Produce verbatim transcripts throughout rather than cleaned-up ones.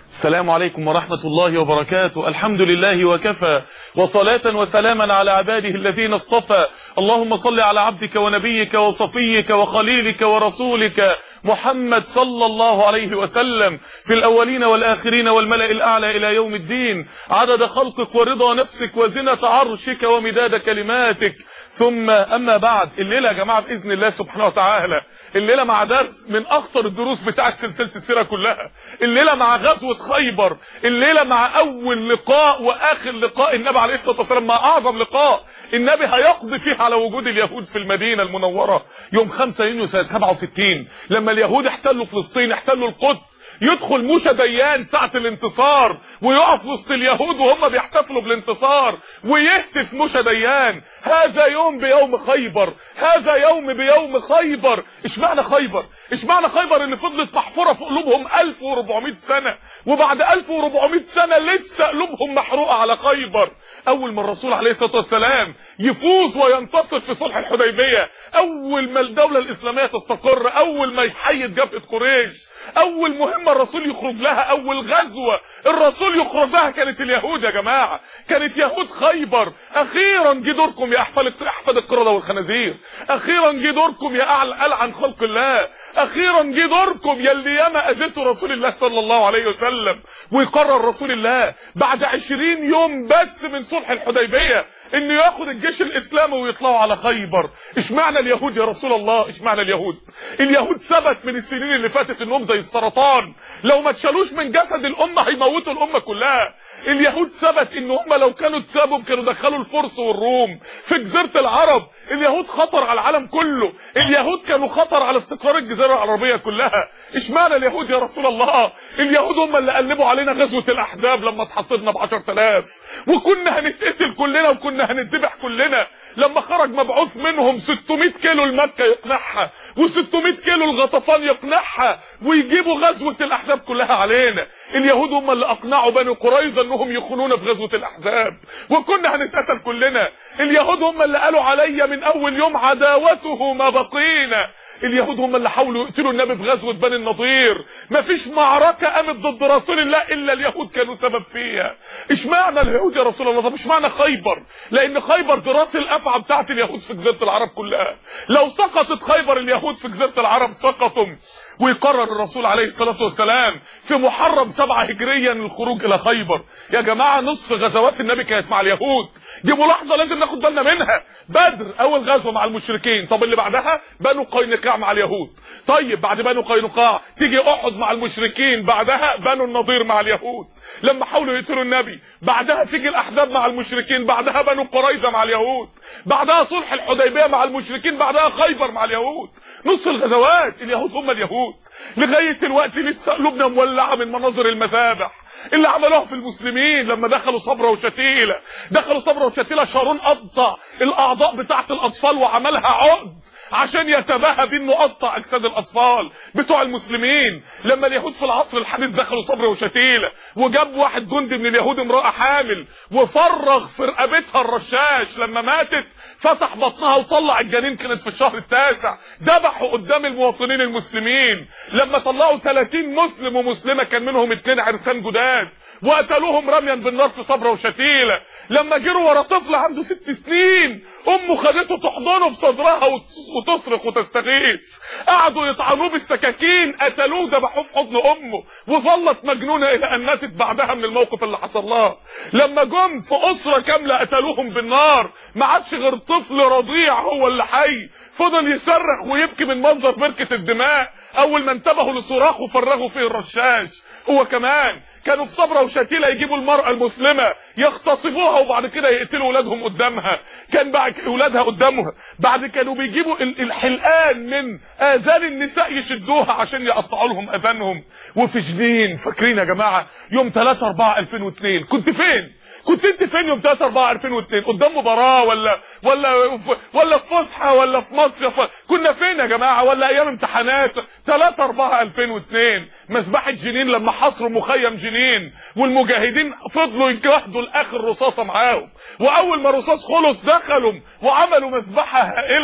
السلام عليكم ورحمة الله وبركاته. الحمد لله وكفى، وصلاة وسلاما على عباده الذين اصطفى. اللهم صل على عبدك ونبيك وصفيك وخليلك ورسولك محمد صلى الله عليه وسلم في الأولين والآخرين والملأ الأعلى إلى يوم الدين، عدد خلقك ورضا نفسك وزنة عرشك ومداد كلماتك. ثم أما بعد، الليلة يا جماعة بإذن الله سبحانه وتعالى الليلة مع درس من أخطر الدروس بتاعت سلسلة السيرة كلها، الليلة مع غزوة خيبر، الليلة مع أول لقاء وآخر لقاء النبي عليه الصلاة والسلام، مع أعظم لقاء النبي هيقضي فيه على وجود اليهود في المدينة المنورة يوم خمسة يونيو سنة سبعة وستين، لما اليهود احتلوا فلسطين، احتلوا القدس. يدخل موشى ديان ساعة الانتصار ويقف وسط اليهود وهم بيحتفلوا بالانتصار ويهتف موشى ديان: هذا يوم بيوم خيبر، هذا يوم بيوم خيبر. اشمعنى خيبر؟ اشمعنى خيبر اللي فضلت محفورة في قلوبهم ألف وأربعمائة سنة، وبعد ألف وأربعمائة سنة لسه قلوبهم محروقة على خيبر؟ اول ما الرسول عليه الصلاة والسلام يفوز وينتصر في صلح الحديبية، اول ما الدولة الاسلامية تستقر، اول ما يحيد جبهة قريش، اول مهمة الرسول يخرج لها، اول غزوة الرسول يخرج لها كانت اليهود يا جماعة، كانت يهود خيبر. اخيرا جه دوركم يا احفاد القردة والخنازير، اخيرا جه دوركم يا اعلى عن خلق الله، اخيرا جه دوركم يا اللي ياما اذيتوا رسول الله صلى الله عليه وسلم. ويقرر رسول الله بعد عشرين يوم بس من صلح الحديبية انه ياخد الجيش الاسلامي ويطلعوا على خيبر. اشمعنى اليهود يا رسول الله؟ اشمعنى اليهود؟ اليهود ثبت من السنين اللي فاتت انهم زي السرطان، لو ما تشالوش من جسد الامه هيموتوا الامه كلها. اليهود ثبت ان هم لو كانوا اتسابوا كانوا دخلوا الفرس والروم في جزيره العرب. اليهود خطر على العالم كله، اليهود كانوا خطر على استقرار الجزيره العربيه كلها. اشمعنى اليهود يا رسول الله؟ اليهود هم اللي قلبوا علينا غزوه الاحزاب لما اتحصدنا ب عشرة آلاف وكنا هنتقتل كلنا وكنا هنتذبح كلنا، لما خرج مبعوث منهم ستمائة كيلو لمكه يقنعها و600 كيلو الغطفان يقنعها ويجيبوا غزوه الاحزاب كلها علينا. اليهود هم اللي اقنعوا بني قريظه انهم يخونونا في غزوه الاحزاب وكنا هنتقتل كلنا. اليهود هم اللي قالوا عليا من اول يوم عداوته ما بقينا. اليهود هم اللي حاولوا يقتلوا النبي في غزوه بني النضير. مفيش معركه قامت ضد رسول الله الا اليهود كانوا سبب فيها. اشمعنى اليهود يا رسول الله؟ طب اشمعنى خيبر؟ لان خيبر دي راس الافعى بتاعت اليهود في جزيره العرب كلها. لو سقطت خيبر اليهود في جزيره العرب سقطوا. ويقرر الرسول عليه الصلاه والسلام في محرم سبعة هجريا الخروج الى خيبر. يا جماعه نصف غزوات النبي كانت مع اليهود، دي ملاحظه لازم ناخد بالنا منها. بدر اول غزوه مع المشركين، طب اللي بعدها بنو قينقاع مع اليهود. طيب بعد بنو قينقاع تيجي احد مع المشركين، بعدها بنو النضير مع اليهود لما حاولوا يقتلوا النبي، بعدها تيجي الاحزاب مع المشركين، بعدها بنو قريظه مع اليهود، بعدها صلح الحديبيه مع المشركين، بعدها خيبر مع اليهود. نص الغزوات اليهود هم اليهود. لغايه دلوقتي لسه قلوبنا مولعه من مناظر المذابح اللي عملوها في المسلمين لما دخلوا صبرا وشتيله. دخلوا صبرا وشتيله شارون قطع الاعضاء بتاعت الاطفال وعملها عقد عشان يتباهى بانه قطع اجساد الاطفال بتوع المسلمين. لما اليهود في العصر الحديث دخلوا صبرا وشتيله وجاب واحد جندي من اليهود امراه حامل وفرغ في رقبتها الرشاش، لما ماتت فتح بطنها وطلع الجنين، كانت في الشهر التاسع، ذبحوا قدام المواطنين المسلمين. لما طلعوا ثلاثين مسلم ومسلمه كان منهم اتنين عرسان جداد وقتلوهم رميا بالنار في صبرا وشتيله. لما جروا ورا طفل عنده ست سنين امه خدته تحضنه في صدرها وتصرخ وتستغيث، قعدوا يطعنوه بالسكاكين، قتلوه ذبحوه في حضن امه وظلت مجنونه الى ان ماتت بعدها من الموقف اللي حصل لها. لما جم في اسره كامله قتلوهم بالنار، ما عادش غير طفل رضيع هو اللي حي، فضل يصرخ ويبكي من منظر بركه الدماء. اول ما انتبهوا لصراخه فرغوا فيه الرشاش. هو كمان كانوا في صبرا وشتيله يجيبوا المرأة المسلمة يغتصبوها وبعد كده يقتلوا اولادهم قدامها، كان بعد اولادها قدامها. بعد كانوا بيجيبوا الحلقان من اذان النساء يشدوها عشان يقطعوا لهم اذانهم. وفي جنين، فاكرين يا جماعه يوم ثلاثة أربعة ألفين واثنين كنت فين؟ كنت انت فين يوم ثلاثة أربعة ألفين واثنين؟ قدام مباراه ولا ولا ولا في فسحه ولا في مصيف؟ كنا فين يا جماعه؟ ولا ايام امتحانات؟ ثلاثة أربعة ألفين واثنين مذبحه جنين لما حصروا مخيم جنين والمجاهدين فضلوا يجاهدوا لاخر رصاصه معاهم، واول ما الرصاص خلص دخلوا وعملوا مذبحه هائله.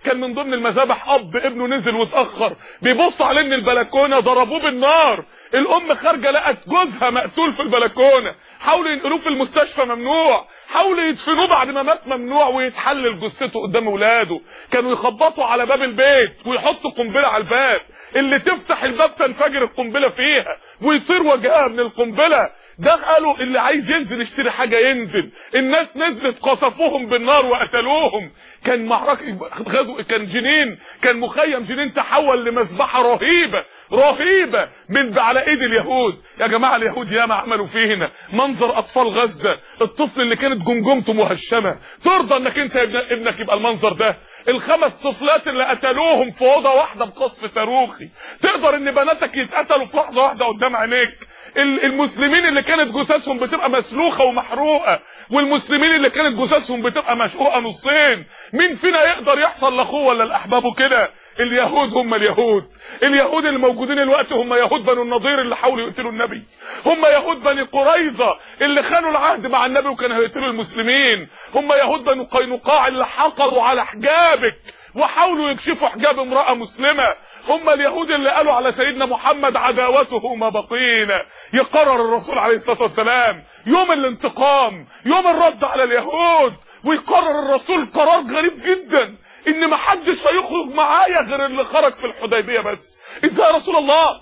كان من ضمن المذابح اب ابنه نزل واتاخر بيبص عليه من البلكونه، ضربوه بالنار. الام خارجه لقت جوزها مقتول في البلكونه، حاولوا ينقلوه في المستشفى ممنوع، حاولوا يدفنوه بعد ما مات ممنوع، ويتحلل جثته قدام اولاده. كانوا يخبطوا على باب البيت ويحطوا قنبله على الباب، اللي تفتح الباب تنفجر القنبله فيها ويطير وجهها من القنبله. ده قالوا اللي عايز ينزل يشتري حاجه ينزل. الناس نزلت قصفوهم بالنار وقتلوهم. كان معركه غزو، كان جنين، كان مخيم جنين تحول لمذبحه رهيبه رهيبه من على ايد اليهود. يا جماعه اليهود ياما عملوا فينا. منظر اطفال غزه، الطفل اللي كانت جمجمته مهشمه، ترضى انك انت ابنك يبقى المنظر ده؟ الخمس طفلات اللي قتلوهم في اوضه واحده بقصف صاروخي، تقدر ان بناتك يتقتلوا في لحظه واحده قدام عينيك؟ المسلمين اللي كانت جثثهم بتبقى مسلوخه ومحروقه، والمسلمين اللي كانت جثثهم بتبقى مشقوقه نصين. مين فينا يقدر يحصل لاخوه ولا لاحبابه كده؟ اليهود هم اليهود. اليهود اللي موجودين الوقت هم يهود بنو النضير اللي حاولوا يقتلوا النبي، هم يهود بني قريظه اللي خانوا العهد مع النبي وكانوا هيقتلوا المسلمين، هم يهود بنو قينقاع اللي حقروا على حجابك وحاولوا يكشفوا حجاب امرأة مسلمة، هم اليهود اللي قالوا على سيدنا محمد عداوته ما بقينا. يقرر الرسول عليه الصلاة والسلام يوم الانتقام، يوم الرد على اليهود، ويقرر الرسول قرار غريب جدا ان محدش هيخرج معايا غير اللي خرج في الحديبية بس. ازاي يا رسول الله؟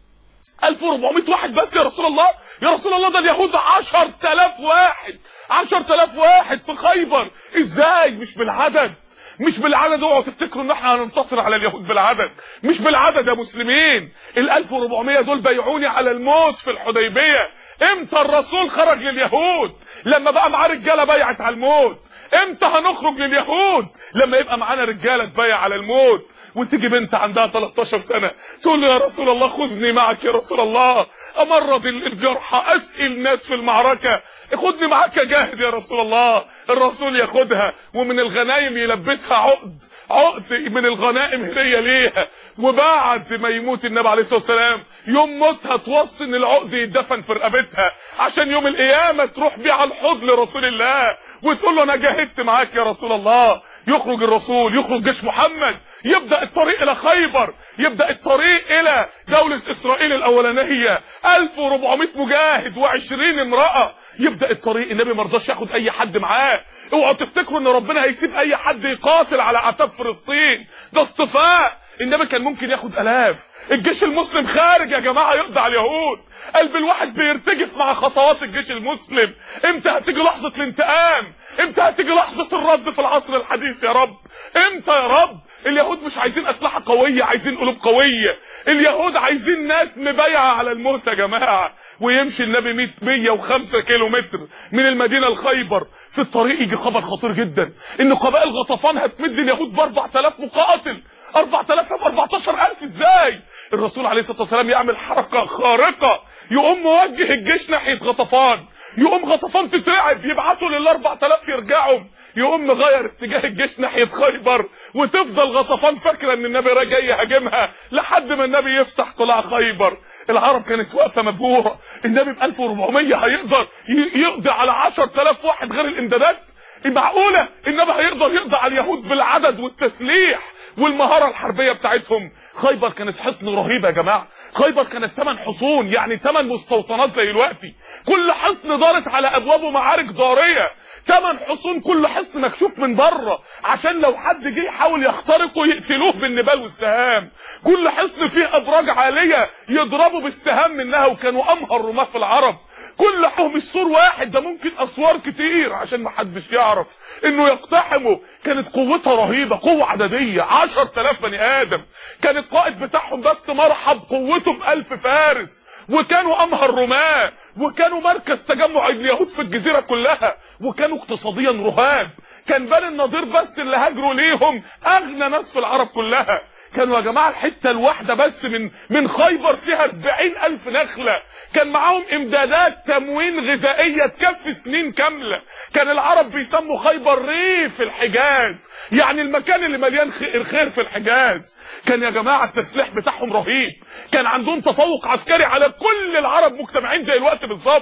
ألف وأربعمائة واحد بس يا رسول الله؟ يا رسول الله ده اليهود عشرة آلاف واحد، عشرة آلاف واحد في خيبر. ازاي؟ مش بالعدد، مش بالعدد. اوعوا تفتكروا ان احنا هننتصر على اليهود بالعدد، مش بالعدد يا مسلمين. ال ألف وأربعمائة دول بيعوني على الموت في الحديبيه. امتى الرسول خرج لليهود؟ لما بقى معاه رجاله بيعت على الموت. امتى هنخرج لليهود؟ لما يبقى معانا رجاله تبيع على الموت. وتيجي بنت عندها تلتاشر سنه تقول له يا رسول الله خذني معك يا رسول الله، امرض الجرحى، اسقي الناس في المعركه، خدني معاك جاهد يا رسول الله. الرسول ياخدها ومن الغنايم يلبسها عقد، عقد من الغنائم هديه ليها. وبعد ما يموت النبي عليه الصلاه والسلام يوم موتها توصي ان العقد يدفن في رقبتها عشان يوم القيامه تروح بيه على الحوض لرسول الله وتقول له انا جاهدت معاك يا رسول الله. يخرج الرسول، يخرج جيش محمد، يبدأ الطريق الى خيبر، يبدأ الطريق الى دولة اسرائيل الاولانية. ألف وأربعمائة مجاهد وعشرين امرأة، يبدأ الطريق. النبي مرضاش ياخد اي حد معاه. اوعوا تفتكروا ان ربنا هيسيب اي حد يقاتل على اعتاب فلسطين، ده اصطفاء. النبي كان ممكن ياخد الاف. الجيش المسلم خارج يا جماعه يقضي على اليهود. قلب الواحد بيرتجف مع خطوات الجيش المسلم. امتى هتيجي لحظه الانتقام؟ امتى هتيجي لحظه الرد في العصر الحديث يا رب؟ امتى يا رب؟ اليهود مش عايزين اسلحه قويه، عايزين قلوب قويه. اليهود عايزين ناس مبايعه على الموت يا جماعه. ويمشي النبي مية وخمسة كيلو متر من المدينه لخيبر. في الطريق يجي خبر خطير جدا ان قبائل غطفان هتمد اليهود ب أربعة آلاف مقاتل. أربعة آلاف ب أربعتاشر ألف ازاي؟ الرسول عليه الصلاه والسلام يعمل حركه خارقه، يقوم موجه الجيش ناحيه غطفان، يقوم غطفان تترعب، يبعتوا لل أربعة آلاف يرجعوا، يقوم مغير اتجاه الجيش ناحيه خيبر، وتفضل غطفان فاكره ان النبي راجع يهاجمها لحد ما النبي يفتح طلع خيبر. العرب كانت واقفه مبهوره. النبي ب ألف وأربعمائة هيقدر يقضي على عشرة آلاف واحد غير الامدادات؟ معقوله النبي هيقدر يقضي على اليهود بالعدد والتسليح والمهاره الحربيه بتاعتهم؟ خيبر كانت حصن رهيبه يا جماعه. خيبر كانت ثمان حصون، يعني ثمان مستوطنات زي دلوقتي. كل حصن دارت على ابوابه معارك ضاريه. ثمان حصون، كل حصن مكشوف من بره عشان لو حد جه يحاول يخترقه يقتلوه بالنبال والسهام. كل حصن فيه ابراج عاليه يضربوا بالسهام منها، وكانوا امهر رماة في العرب. كل حهم السور واحد، ده ممكن اسوار كتير عشان ما حدش يعرف انه يقتحموا. كانت قوتها رهيبه، قوه عدديه، عشرة آلاف بني ادم. كان القائد بتاعهم بس مرحب قوته بألف فارس، وكانوا امهر رماه، وكانوا مركز تجمع اليهود في الجزيره كلها، وكانوا اقتصاديا رهاب. كان بني النضير بس اللي هاجروا ليهم اغنى ناس في العرب كلها. كانوا يا جماعه الحته الواحده بس من من خيبر فيها أربعين ألف نخله. كان معاهم امدادات تموين غذائيه تكفي سنين كامله. كان العرب بيسموا خيبر ريف الحجاز، يعني المكان اللي مليان الخير في الحجاز. كان يا جماعه التسليح بتاعهم رهيب. كان عندهم تفوق عسكري على كل العرب مجتمعين زي الوقت بالظبط.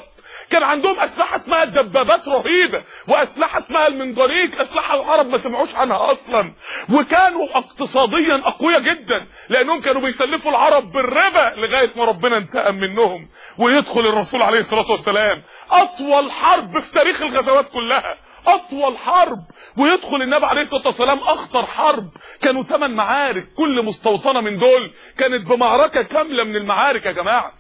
كان عندهم اسلحه اسمها الدبابات رهيبه، واسلحه اسمها المنجنيق، اسلحه العرب ما سمعوش عنها اصلا. وكانوا اقتصاديا اقوياء جدا لانهم كانوا بيسلفوا العرب بالربا لغايه ما ربنا انتقم منهم. ويدخل الرسول عليه الصلاه والسلام اطول حرب في تاريخ الغزوات كلها، اطول حرب، ويدخل النبي عليه الصلاه والسلام اخطر حرب. كانوا ثمان معارك، كل مستوطنه من دول كانت بمعركه كامله من المعارك يا جماعه.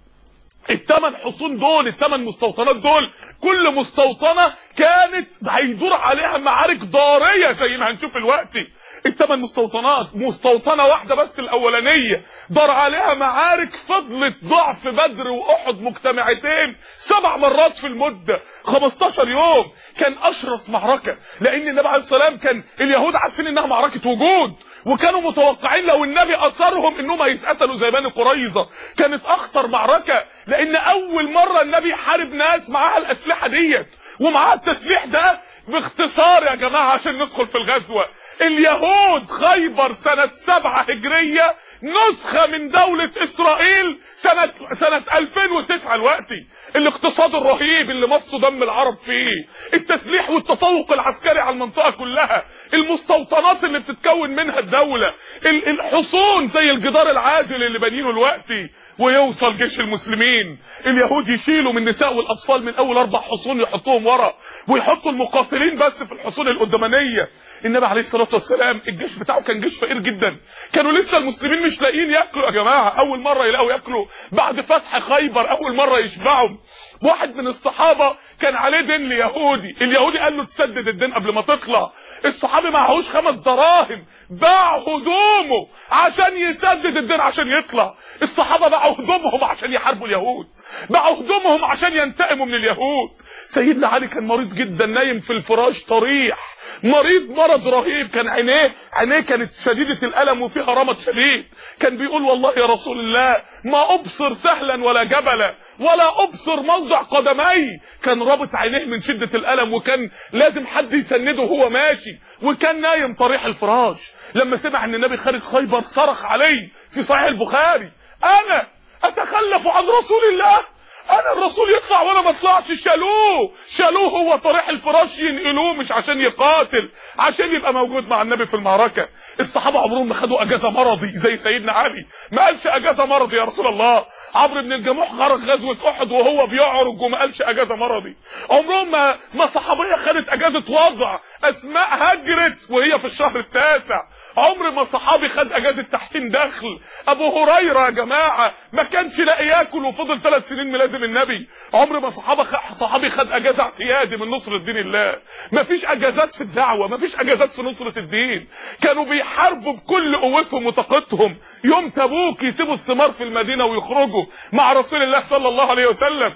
الثمان حصون دول، الثمان مستوطنات دول، كل مستوطنه كانت هيدور عليها معارك ضاريه زي ما هنشوف دلوقتي. الثمان مستوطنات، مستوطنه واحده بس الاولانيه دار عليها معارك فضلت ضعف بدر واحد مجتمعتين سبع مرات في المده خمستاشر يوم. كان اشرس معركه، لان النبي عليه الصلاه والسلام كان اليهود عارفين انها معركه وجود، وكانوا متوقعين لو النبي اثرهم انهم هيتقتلوا زي بني قريظه. كانت اخطر معركه، لان اول مره النبي يحارب ناس معاها الاسلحه ديت ومعاها التسليح ده. باختصار يا جماعه عشان ندخل في الغزوه، اليهود خيبر سنه سبعة هجريه نسخه من دوله اسرائيل سنه سنه ألفين وتسعة دلوقتي. الاقتصاد الرهيب اللي مصوا دم العرب فيه، التسليح والتفوق العسكري على المنطقه كلها، المستوطنات اللي بتتكون منها الدوله، الحصون زي الجدار العازل اللي بانينه دلوقتي. ويوصل جيش المسلمين، اليهود يشيلوا من النساء والاطفال من اول اربع حصون يحطوهم ورا، ويحطوا المقاتلين بس في الحصون القدامانيه. النبي عليه الصلاه والسلام الجيش بتاعه كان جيش فقير جدا، كانوا لسه المسلمين مش لاقيين ياكلوا يا جماعه، اول مره يلاقوا ياكلوا بعد فتح خيبر، اول مره يشبعوا. واحد من الصحابه كان عليه دين ليهودي، اليهودي قال له تسدد الدين قبل ما تطلع. الصحابي معهوش خمس دراهم، باع هدومه عشان يسدد الدين عشان يطلع. الصحابه باعوا هدومهم عشان يحاربوا اليهود، باعوا هدومهم عشان ينتقموا من اليهود. سيدنا علي كان مريض جدا، نايم في الفراش طريح، مريض مرض رهيب، كان عينيه عينيه كانت شديده الالم وفيها رمد شديد. كان بيقول والله يا رسول الله ما ابصر سهلا ولا جبلا ولا ابصر موضع قدمي. كان رابط عينيه من شده الالم، وكان لازم حد يسنده وهو ماشي، وكان نايم طريح الفراش. لما سمع ان النبي خارج خيبر صرخ عليه في صحيح البخاري: انا اتخلف عن رسول الله؟ انا الرسول يطلع وانا ما اطلعش؟ شالوه شالوه هو طريح الفراش ينقلوه، مش عشان يقاتل، عشان يبقى موجود مع النبي في المعركه. الصحابه عمرهم ما خدوا اجازه مرضي زي سيدنا علي، ما قالش اجازه مرضي يا رسول الله. عمرو بن الجموح خرج غزوه احد وهو بيعرج وما قالش اجازه مرضي. عمرهم ما ما صحابيه خدت اجازه وضع، اسماء هجرت وهي في الشهر التاسع. عمر ما صحابي خد اجازه تحسين دخل. ابو هريره يا جماعه ما كانش لاقي ياكل وفضل ثلاث سنين ملازم النبي. عمر ما صحابه صحابي خد اجازه اعتيادي من نصره دين الله. ما فيش اجازات في الدعوه، ما فيش اجازات في نصره الدين. كانوا بيحاربوا بكل قوتهم وطاقتهم. يوم تبوك يسيبوا الثمار في المدينه ويخرجوا مع رسول الله صلى الله عليه وسلم.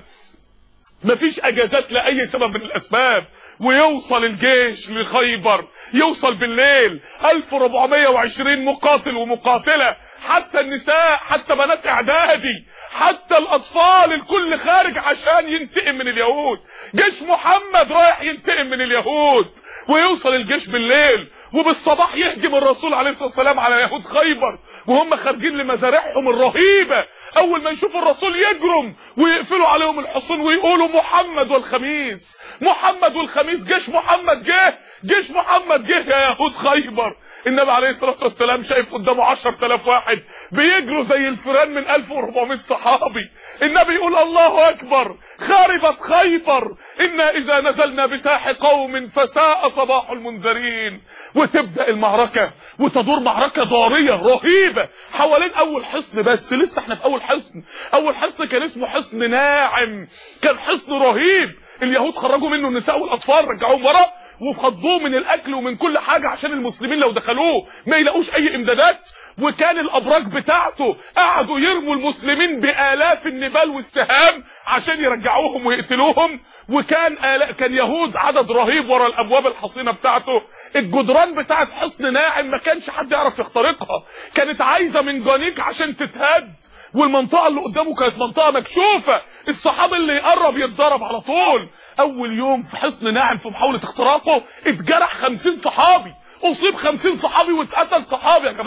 مفيش اجازات لاي سبب من الاسباب. ويوصل الجيش لخيبر، يوصل بالليل ألف وأربعمائة وعشرين مقاتل ومقاتله، حتى النساء، حتى بنات اعدادي، حتى الاطفال، الكل خارج عشان ينتقم من اليهود. جيش محمد رايح ينتقم من اليهود. ويوصل الجيش بالليل، وبالصباح يهجم الرسول عليه الصلاه والسلام على يهود خيبر وهم خارجين لمزارعهم الرهيبه. اول ما يشوفوا الرسول يجرم ويقفلوا عليهم الحصون ويقولوا محمد والخميس، محمد والخميس، جيش محمد جه، جيش محمد جه يا يهود خيبر. النبي عليه الصلاه والسلام شايف قدامه عشرة آلاف واحد بيجروا زي الفيران من ألف وأربعمائة صحابي. النبي يقول الله اكبر، خربت خيبر، إنا إذا نزلنا بساح قوم فساء صباح المنذرين. وتبدأ المعركة وتدور معركة ضارية رهيبة حوالين أول حصن. بس لسه احنا في أول حصن. أول حصن كان اسمه حصن ناعم، كان حصن رهيب. اليهود خرجوا منه النساء والأطفال، رجعوهم ورا وفضوه من الأكل ومن كل حاجة عشان المسلمين لو دخلوه ما يلاقوش أي إمدادات. وكان الابراج بتاعته قعدوا يرموا المسلمين بالاف النبال والسهام عشان يرجعوهم ويقتلوهم. وكان آلاف كان يهود عدد رهيب ورا الابواب الحصينه بتاعته. الجدران بتاعت حصن ناعم ما كانش حد يعرف يخترقها، كانت عايزه منجنيق عشان تتهد. والمنطقه اللي قدامه كانت منطقه مكشوفه، الصحابي اللي يقرب يتضرب على طول. اول يوم في حصن ناعم في محاوله اختراقه اتجرح خمسين صحابي، اصيب خمسين صحابي واتقتل صحابي يا جماعه.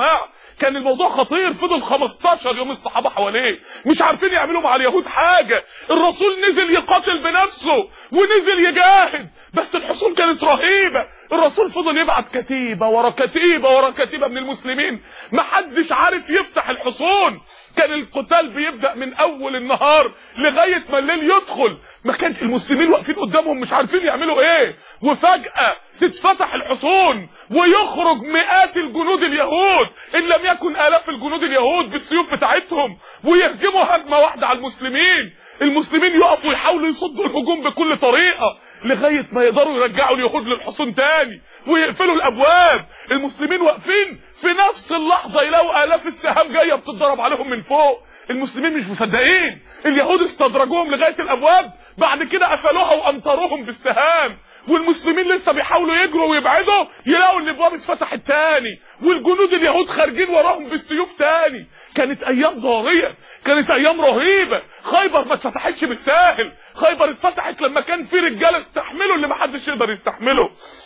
كان الموضوع خطير. فضل خمستاشر يوم الصحابه حواليه مش عارفين يعملوا مع اليهود حاجه. الرسول نزل يقاتل بنفسه ونزل يجاهد، بس الحصون كانت رهيبه. الرسول فضل يبعت كتيبه ورا كتيبه ورا كتيبه من المسلمين، محدش عارف يفتح الحصون. كان القتال بيبدأ من اول النهار لغاية ما الليل يدخل، ما كان المسلمين واقفين قدامهم مش عارفين يعملوا ايه. وفجأة تتفتح الحصون ويخرج مئات الجنود اليهود ان لم يكن الاف الجنود اليهود بالسيوف بتاعتهم، ويهجموا هجمة واحدة على المسلمين. المسلمين يقفوا يحاولوا يصدوا الهجوم بكل طريقة لغاية ما يقدروا يرجعوا اليهود للحصون تاني ويقفلوا الابواب. المسلمين واقفين في نفس اللحظة يلاقوا الاف السهام جاية بتتضرب عليهم من فوق. المسلمين مش مصدقين، اليهود استدرجوهم لغاية الابواب، بعد كده قفلوها وامطروهم بالسهام، والمسلمين لسه بيحاولوا يجروا ويبعدوا يلاقوا ان الابواب اتفتحت تاني والجنود اليهود خارجين وراهم بالسيوف تاني. كانت ايام ضارية، كانت ايام رهيبة. خيبر ما اتفتحتش بالساهل، خيبر اتفتحت لما كان في رجاله استحملوا اللي ما حدش يقدر يستحمله.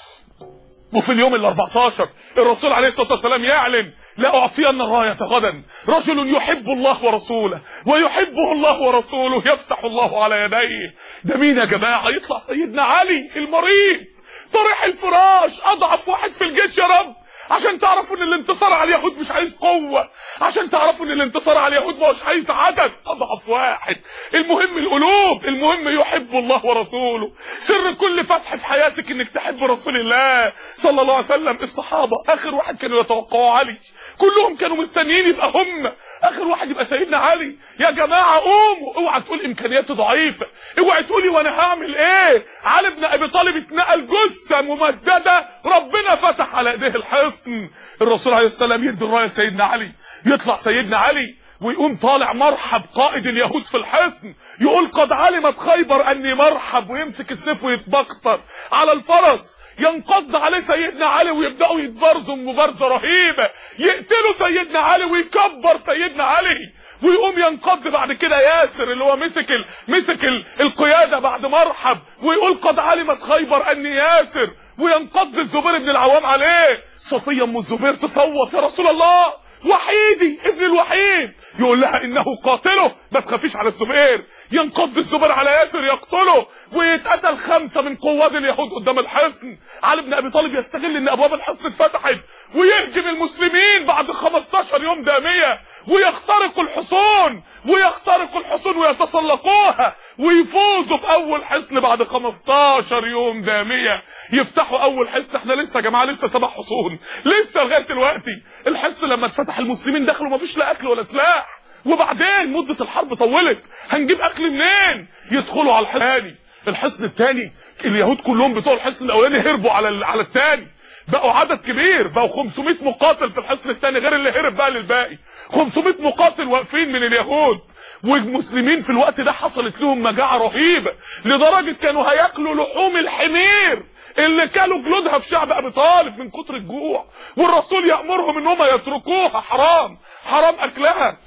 وفي اليوم ال أربعتاشر الرسول عليه الصلاه والسلام يعلن: لأعطين الراية غدا رجل يحب الله ورسوله ويحبه الله ورسوله يفتح الله على يديه. ده مين يا جماعه؟ يطلع سيدنا علي المريض طريح الفراش، اضعف واحد في الجيش. يا رب عشان تعرفوا ان الانتصار على اليهود مش عايز قوه، عشان تعرفوا ان الانتصار على اليهود مش عايز عدد، اضعف واحد. المهم القلوب، المهم يحب الله ورسوله. سر كل فتح في حياتك انك تحب رسول الله صلى الله عليه وسلم. الصحابه اخر واحد كانوا يتوقعوا علي، كلهم كانوا مستنيين يبقى هم اخر واحد يبقى سيدنا علي. يا جماعه قوموا، اوعى تقول امكانياتي ضعيفه، اوعى تقولي وانا هعمل ايه. علي بن ابي طالب اتنقل جثه ممدده، ربنا فتح على ايديه الحصن. الرسول عليه السلام يدي الرايه سيدنا علي، يطلع سيدنا علي ويقوم طالع مرحب قائد اليهود في الحصن، يقول: قد علمت خيبر اني مرحب، ويمسك السيف ويتبختر على الفرس. ينقض عليه سيدنا علي ويبداوا يتبارزوا مبارزه رهيبه، يقتلوا سيدنا علي ويكبر سيدنا علي، ويقوم ينقض بعد كده ياسر اللي هو مسك ال... مسك ال... القياده بعد مرحب، ويقول: قد علمت خيبر اني ياسر، وينقض الزبير بن العوام عليه. صفيه ام الزبير تصوت: يا رسول الله وحيدي ابن الوحيد. يقول لها: انه قاتله، ما تخافيش على الزبير. ينقض الزبير على ياسر يقتله، ويتقتل خمسه من قواد اليهود قدام الحصن. علي بن ابي طالب يستغل ان ابواب الحصن اتفتحت ويهجم المسلمين بعد خمستاشر يوم داميه، ويخترقوا الحصون ويخترقوا الحصون ويتسلقوها، ويفوزوا باول حصن بعد خمستاشر يوم داميه. يفتحوا اول حصن. احنا لسه يا جماعه لسه سبع حصون لسه لغايه دلوقتي. الحصن لما اتفتح المسلمين دخلوا مفيش لا اكل ولا سلاح، وبعدين مده الحرب طولت، هنجيب اكل منين؟ يدخلوا على الحصن الثاني. الحصن الثاني اليهود كلهم بتوع الحصن الاولاني هربوا على على الثاني، بقوا عدد كبير، بقوا خمسمائة مقاتل في الحصن الثاني غير اللي هرب بقى للباقي. خمسمائة مقاتل واقفين من اليهود. والمسلمين في الوقت ده حصلت لهم مجاعه رهيبه، لدرجه كانوا هياكلوا لحوم الحمير اللي كانوا جلودها في شعب ابي طالب من كتر الجوع، والرسول يامرهم ان هم يتركوها، حرام حرام اكلها.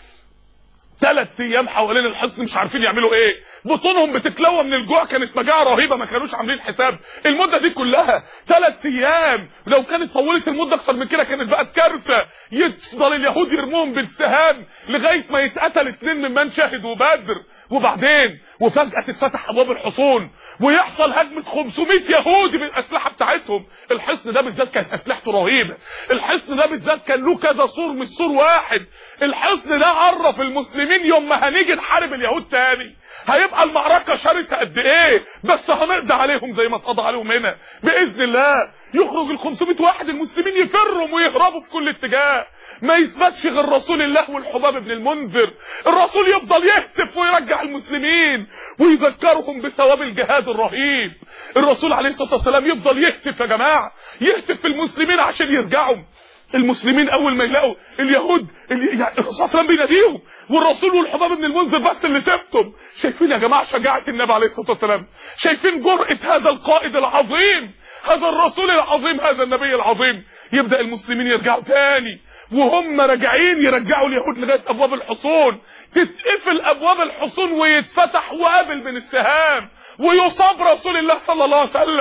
ثلاث ايام حوالين الحصن مش عارفين يعملوا ايه، بطونهم بتتلوى من الجوع، كانت مجاعه رهيبه ما كانوش عاملين حساب المده دي كلها. ثلاث ايام، لو كانت طولت المده اكتر من كده كانت بقت كارثه. يفضل اليهود يرموهم بالسهام لغايه ما يتقتل اثنين ممن شهدوا بدر. وبعدين وفجاه تتفتح ابواب الحصون ويحصل هجمه خمسمائة يهودي بالاسلحه بتاعتهم. الحصن ده بالذات كانت اسلحته رهيبه، الحصن ده بالذات كان له كذا سور مش سور واحد. الحصن ده عرف المسلمين يوم ما هنيجي نحارب اليهود تاني هيبقى المعركه شرسه قد ايه، بس هنقضي عليهم زي ما اتقضى عليهم هنا باذن الله. يخرج ال خمسمائة واحد المسلمين يفروا ويهربوا في كل اتجاه، ما يثبتش غير رسول الله والحباب بن المنذر. الرسول يفضل يهتف ويرجع المسلمين ويذكرهم بثواب الجهاد الرهيب. الرسول عليه الصلاه والسلام يفضل يهتف يا جماعه، يهتف في المسلمين عشان يرجعوا. المسلمين اول ما يلاقوا اليهود يعني الرسول صلى الله عليه وسلم بيناديهم، والرسول والحباب بن المنذر بس اللي سبتم. شايفين يا جماعه شجاعه النبي عليه الصلاه والسلام؟ شايفين جرأة هذا القائد العظيم، هذا الرسول العظيم، هذا النبي العظيم؟ يبدأ المسلمين يرجعوا تاني، وهم راجعين يرجعوا اليهود لغايه ابواب الحصون. تتقفل ابواب الحصون ويتفتح وابل من السهام، ويصاب رسول الله صلى الله عليه وسلم،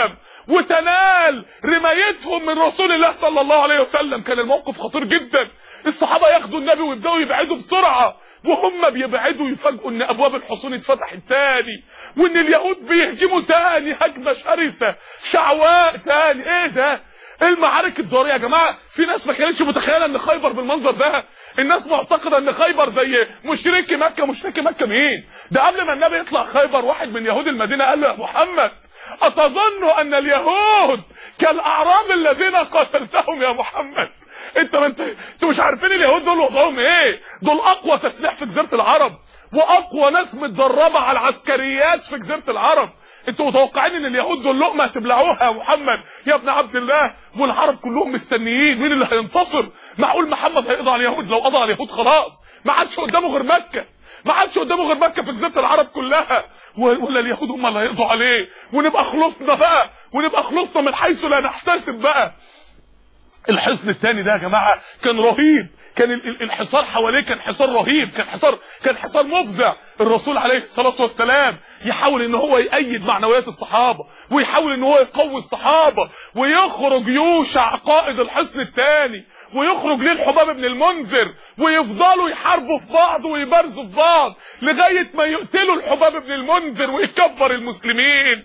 وتنال رمايتهم من رسول الله صلى الله عليه وسلم. كان الموقف خطير جدا. الصحابه ياخدوا النبي ويبداوا يبعدوا بسرعه، وهم بيبعدوا يفاجئوا ان ابواب الحصون اتفتحت تاني، وان اليهود بيهجموا تاني هجمه شرسه شعواء تاني. ايه ده؟ المعارك الداريه يا جماعه. في ناس ما كانتش متخيله ان خيبر بالمنظر ده. الناس معتقده ان خيبر زي مشركي مكه. مشركي مكه مين؟ ده قبل ما النبي يطلع خيبر واحد من يهود المدينه قال له: يا محمد، اتظن ان اليهود كالاعراب الذين قتلتهم يا محمد؟ انت ما انت انتوا مش عارفين اليهود دول وضعهم ايه؟ دول اقوى تسليح في جزيره العرب، واقوى ناس متدربه على العسكريات في جزيره العرب. انتوا متوقعين ان اليهود دول لقمه هتبلعوها يا محمد يا ابن عبد الله؟ والعرب كلهم مستنيين مين اللي هينتصر. معقول محمد هيقضي على اليهود؟ لو قضى على اليهود خلاص ما عادش قدامه غير مكه، ما عادش قدامه غير مكه في جزيره العرب كلها، ولا اليهود هم اللي هيقضوا عليه، ونبقى خلصنا بقى، ونبقى خلصنا من حيث لا نحتسب بقى. الحصن الثاني ده يا جماعه كان رهيب. كان الحصار حواليه كان حصار رهيب، كان حصار كان حصار مفزع. الرسول عليه الصلاه والسلام يحاول ان هو يأيد معنويات الصحابه، ويحاول ان هو يقوي الصحابه، ويخرج يوشع قائد الحصن الثاني، ويخرج ليه الحباب بن المنذر، ويفضلوا يحاربوا في بعض ويبارزوا في بعض لغايه ما يقتلوا الحباب بن المنذر ويكبر المسلمين.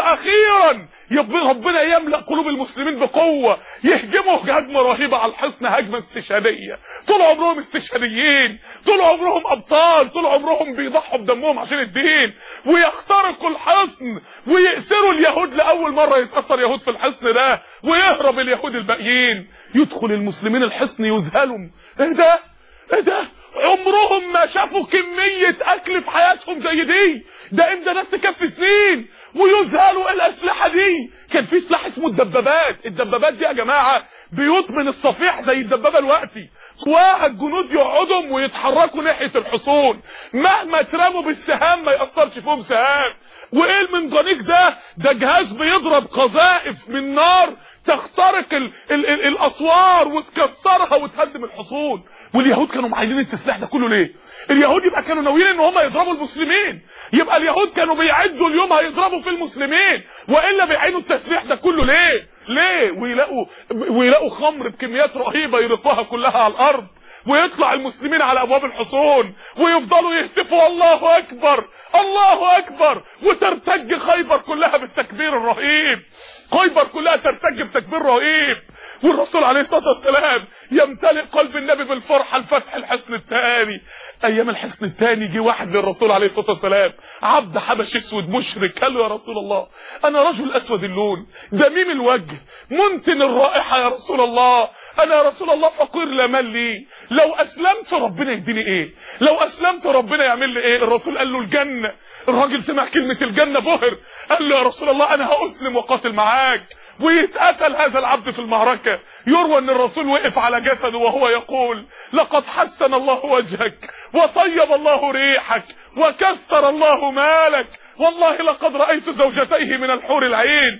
واخيرا ربنا يملأ قلوب المسلمين بقوه، يهجموا هجمه رهيبه على الحصن، هجمه استشهاديه. طول عمرهم استشهاديين، طول عمرهم ابطال، طول عمرهم بيضحوا بدمهم عشان الدين، ويخترقوا الحصن ويأسروا اليهود. لاول مره يتأثر يهود في الحصن ده، ويهرب اليهود الباقيين. يدخل المسلمين الحصن يذهلوا. ايه ده؟ ايه ده؟ عمرهم ما شافوا كميه اكل في حياتهم زي دي. ده امدادات تكفي سنين. ويذهلوا الاسلحه دي. كان في سلاح اسمه الدبابات. الدبابات دي يا جماعه بيوت من الصفيح زي الدبابه الوقتي. واحد جنود يقعدهم ويتحركوا ناحيه الحصون، مهما اترموا بالسهام ما ياثرش فيهم سهام. وايه المنجنيق ده؟ ده جهاز بيضرب قذائف من نار تخترق ال ال ال الاسوار وتكسرها وتهدم الحصون. واليهود كانوا معينين التسليح ده كله ليه؟ اليهود يبقى كانوا ناويين ان هم يضربوا المسلمين، يبقى اليهود كانوا بيعدوا اليوم هيضربوا في المسلمين، والا بيعينوا التسليح ده كله ليه؟ ليه؟ ويلاقوا ويلاقوا خمر بكميات رهيبه يرقوها كلها على الارض، ويطلع المسلمين على ابواب الحصون ويفضلوا يهتفوا الله اكبر الله اكبر، وترتج خيبر كلها بالتكبير الرهيب. خيبر كلها ترتج بتكبير رهيب. والرسول عليه الصلاه والسلام يمتلئ قلب النبي بالفرحه لفتح الحصن الثاني. ايام الحصن الثاني جه واحد للرسول عليه الصلاه والسلام، عبد حبشي اسود مشرك، قال له: يا رسول الله، انا رجل اسود اللون دميم الوجه منتن الرائحه يا رسول الله، انا يا رسول الله فقير لا مال لي، لو اسلمت ربنا يديني ايه؟ لو اسلمت ربنا يعمل لي ايه؟ الرسول قال له: الجنه. الراجل سمع كلمه الجنه بهر، قال له: يا رسول الله انا هاسلم وقاتل معاك. ويتقتل هذا العبد في المعركه. يروى ان الرسول وقف على جسده وهو يقول: لقد حسن الله وجهك وطيب الله ريحك وكثر الله مالك، والله لقد رأيت زوجتيه من الحور العين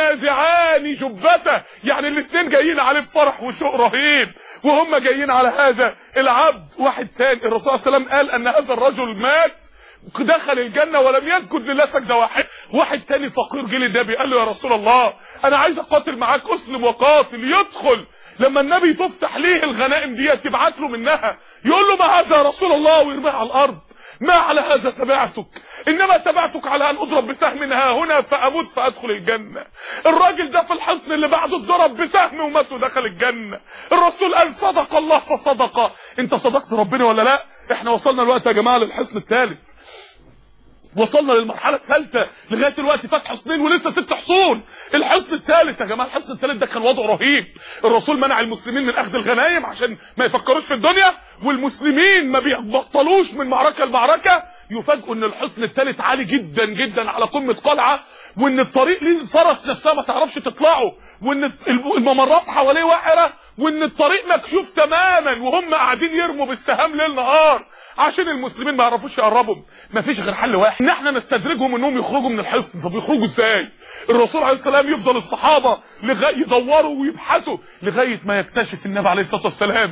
تنازعان جبته. يعني الاثنين جايين عليه بفرح وشوق رهيب، وهم جايين على هذا العبد. واحد تاني الرسول صلى الله عليه وسلم قال ان هذا الرجل مات دخل الجنة ولم يسجد لله سجدة واحد. واحد تاني فقير جه للنبي قال له: يا رسول الله انا عايز اقاتل معاك، اسلم وقاتل. يدخل لما النبي تفتح ليه الغنائم ديت تبعت له منها، يقول له: ما هذا يا رسول الله، ويرميها على الارض. ما على هذا تبعتك، انما تبعتك على ان اضرب بسهم ها هنا فاموت فادخل الجنه. الراجل ده في الحصن اللي بعده اتضرب بسهم ومات ودخل الجنه. الرسول قال: صدق الله فصدق. انت صدقت ربنا ولا لا؟ احنا وصلنا الوقت يا جماعه للحصن الثالث، وصلنا للمرحله الثالثه لغايه دلوقتي فتح حصنين ولسه ست حصون. الحصن الثالث يا جماعه، الحصن الثالث ده كان وضعه رهيب. الرسول منع المسلمين من اخذ الغنايم عشان ما يفكروش في الدنيا، والمسلمين ما بيبطلوش من معركه لمعركه. يفاجئوا ان الحصن الثالث عالي جدا جدا على قمه قلعه، وان الطريق ليه الفرس نفسها ما تعرفش تطلعه، وان الممرات حواليه وعره، وان الطريق مكشوف تماما، وهم قاعدين يرموا بالسهام ليل نهار عشان المسلمين ما يعرفوش يقربوا. مفيش غير حل واحد، ان احنا نستدرجهم انهم يخرجوا من الحصن. طب يخرجوا ازاي؟ الرسول عليه السلام يفضل الصحابه لغايه يدوروا ويبحثوا لغايه ما يكتشف النبي عليه الصلاه والسلام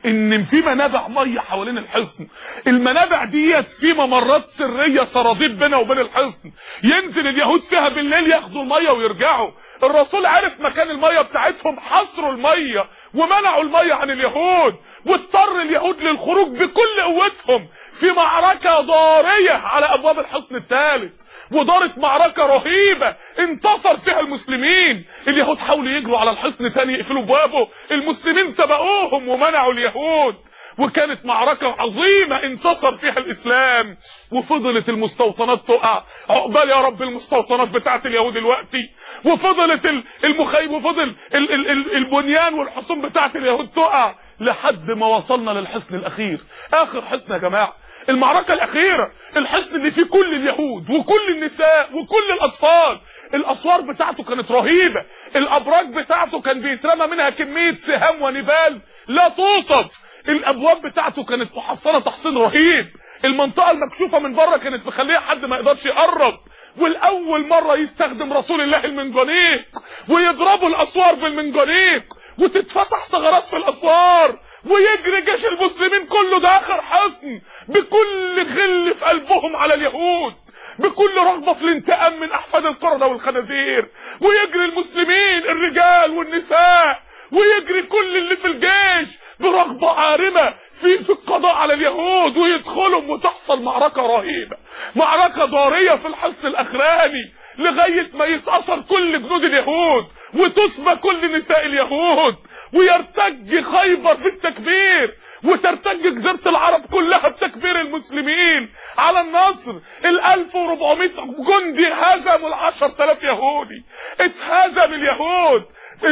ان في منابع ميه حوالين الحصن، المنابع ديت في ممرات سريه سراديب بينها وبين الحصن، ينزل اليهود فيها بالليل ياخدوا الميه ويرجعوا. الرسول عرف مكان الميه بتاعتهم، حصروا الميه ومنعوا الميه عن اليهود، واضطر اليهود للخروج بكل قوتهم في معركه ضاريه على ابواب الحصن الثالث، ودارت معركة رهيبة انتصر فيها المسلمين. اليهود حاولوا يجروا على الحصن تاني يقفلوا بوابه، المسلمين سبقوهم ومنعوا اليهود، وكانت معركة عظيمة انتصر فيها الاسلام. وفضلت المستوطنات تقع، عقبال يا رب المستوطنات بتاعت اليهود دلوقتي، وفضلت المخيم وفضل ال ال ال البنيان والحصون بتاعت اليهود تقع لحد ما وصلنا للحصن الاخير، اخر حصن يا جماعة، المعركة الأخيرة، الحصن اللي فيه كل اليهود وكل النساء وكل الأطفال. الأسوار بتاعته كانت رهيبة، الأبراج بتاعته كان بيترمى منها كمية سهام ونبال لا توصف، الأبواب بتاعته كانت محصنة تحصين رهيب، المنطقة المكشوفة من بره كانت مخليها حد ما يقدرش يقرب. والأول مرة يستخدم رسول الله المنجنيق ويضربوا الأسوار بالمنجنيق وتتفتح ثغرات في الأسوار، ويجري جيش المسلمين كله ده اخر حصن بكل غل في قلبهم على اليهود، بكل رغبة في الانتقام من احفاد القردة والخنازير، ويجري المسلمين الرجال والنساء، ويجري كل اللي في الجيش برغبة عارمة في في القضاء على اليهود، ويدخلهم وتحصل معركة رهيبة، معركة ضارية في الحصن الاخراني لغاية ما يتأثر كل جنود اليهود وتسبى كل نساء اليهود، ويرتج خيبر بالتكبير، وترتج جزيرة العرب كلها بتكبير المسلمين على النصر. الالف وربعمائة جندي هزموا العشر تلاف يهودي، اتهزم اليهود.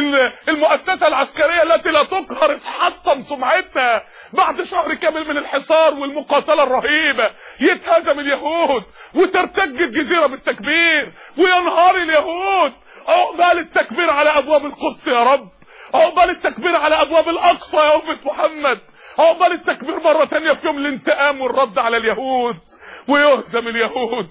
المؤسسة العسكرية التي لا تقهر اتحطم سمعتها بعد شهر كامل من الحصار والمقاتلة الرهيبة، يتهزم اليهود وترتج الجزيرة بالتكبير وينهار اليهود. عقبال التكبير على ابواب القدس يا رب، عقبال التكبير على ابواب الاقصى يا امة محمد، عقبال التكبير مرة تانية في يوم الانتقام والرد على اليهود، ويهزم اليهود.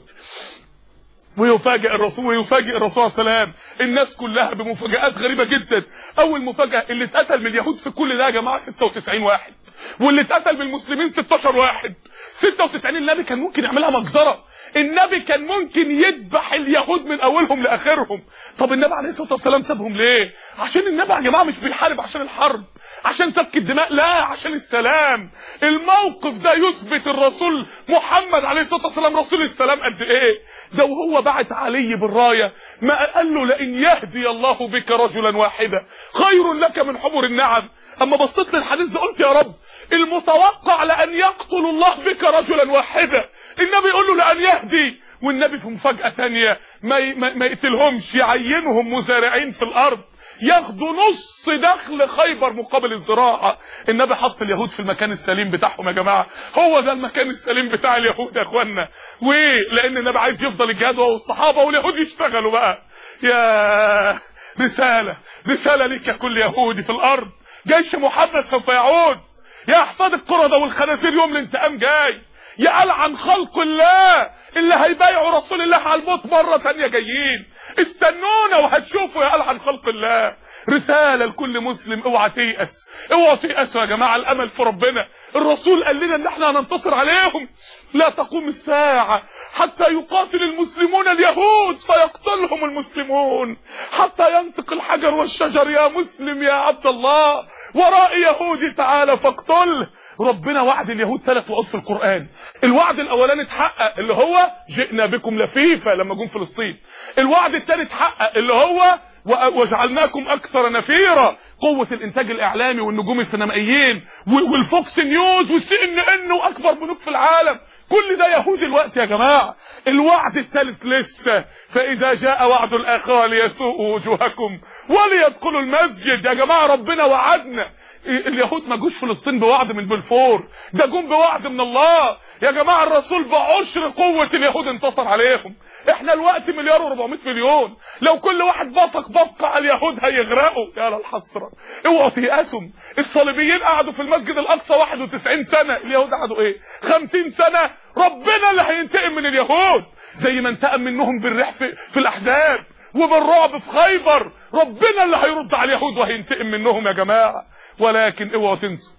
ويفاجئ الرسول ويفاجئ الرسول صلى الله عليه وسلم الناس كلها بمفاجآت غريبة جدا. اول مفاجأة، اللي اتقتل من اليهود في كل ده يا جماعة ستة وتسعين واحد، واللي اتقتل من المسلمين ستاشر واحد. ستة وتسعين النبي كان ممكن يعملها مجزرة، النبي كان ممكن يذبح اليهود من اولهم لاخرهم. طب النبي عليه الصلاه والسلام سابهم ليه؟ عشان النبي يا جماعه مش بيحارب عشان الحرب، عشان سفك الدماء، لا، عشان السلام. الموقف ده يثبت الرسول محمد عليه الصلاه والسلام رسول السلام قد ايه. ده وهو بعت علي بالرايه ما قال له لئن يهدي الله بك رجلا واحدا خير لك من حمر النعم. اما بصيت للحديث ده قلت يا رب المتوقع لأن يقتل الله بك رجلا واحدا، النبي يقول له لأن يهدي، والنبي في مفاجأة ثانية ما, ما, ما يقتلهمش، يعينهم مزارعين في الأرض ياخدوا نص دخل خيبر مقابل الزراعة. النبي حط اليهود في المكان السليم بتاعهم يا جماعة، هو ده المكان السليم بتاع اليهود يا اخوانا. ولأن النبي عايز يفضل الجهاد وهو الصحابة واليهود يشتغلوا بقى. يا رسالة رسالة ليك يا كل يهودي في الأرض، جيش محمد سوف يعود. يا احفاد القردة والخنازير يوم الانتقام جاي، يا ألعن خلق الله اللي هيبايعوا رسول الله على الموت مرة تانية جايين، استنونا وهتشوفوا يا ألعن خلق الله. رسالة لكل مسلم، اوعى تيأس، اوعى تيأسوا يا جماعة، الأمل في ربنا. الرسول قال لنا ان احنا هننتصر عليهم، لا تقوم الساعة حتى يقاتل المسلمون اليهود فيقتلهم المسلمون، حتى ينطق الحجر والشجر يا مسلم يا عبد الله وراء يهودي تعالى فاقتله. ربنا وعد اليهود ثلاث وعود في القرآن. الوعد الاولاني اتحقق اللي هو جئنا بكم لفيفا لما جم فلسطين. الوعد الثاني اتحقق اللي هو وجعلناكم اكثر نفيرا، قوة الانتاج الاعلامي والنجوم السينمائيين والفوكس نيوز والسي ان ان واكبر بنوك في العالم، كل ده يهود الوقت يا جماعة. الوعد الثالث لسه، فاذا جاء وعد الاخرى ليسوءوا وجوهكم وليدخلوا المسجد. يا جماعة ربنا وعدنا، اليهود ما جوش فلسطين بوعد من بلفور، ده جم بوعد من الله يا جماعة. الرسول بعشر قوة اليهود انتصر عليهم. احنا الوقت مليار وربعمائة مليون، لو كل واحد بصق بصقة على اليهود هيغرقوا. يا للحسرة، اوعوا تيأسوا. الصليبيين قعدوا في المسجد الاقصى واحد وتسعين سنة، اليهود قعدوا ايه خمسين سنة. ربنا اللي هينتقم من اليهود زي ما انتقم منهم بالريح في, في الاحزاب، وبالرعب في خيبر، ربنا اللي هيرد على اليهود وهينتقم منهم يا جماعه. ولكن اوعوا تنسوا،